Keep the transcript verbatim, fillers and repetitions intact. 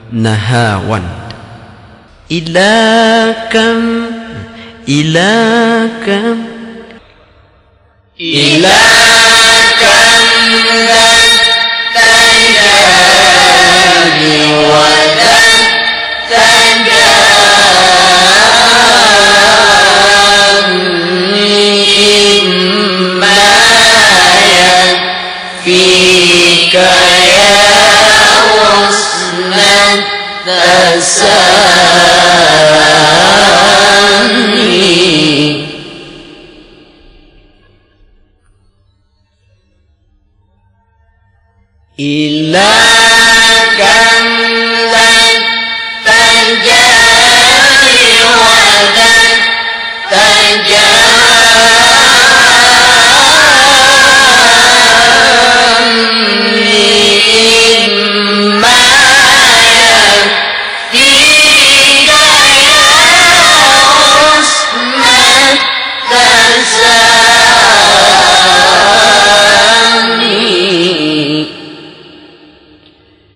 نهاوا إلى كم إلى كم إلى كم ذا التجارب وذا التجارب ما يكفيك يا حسن التسامح